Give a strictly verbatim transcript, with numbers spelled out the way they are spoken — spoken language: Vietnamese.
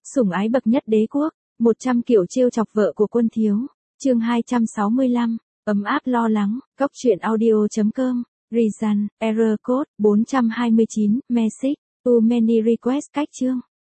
Sủng ái bậc nhất đế quốc, một trăm kiểu trêu chọc vợ của quân thiếu. Chương hai trăm sáu mươi lăm, ấm áp lo lắng, Cóc truyện audio chấm com, Reason, Error Code, bốn trăm hai mươi chín, Message, Too many requests cách chương.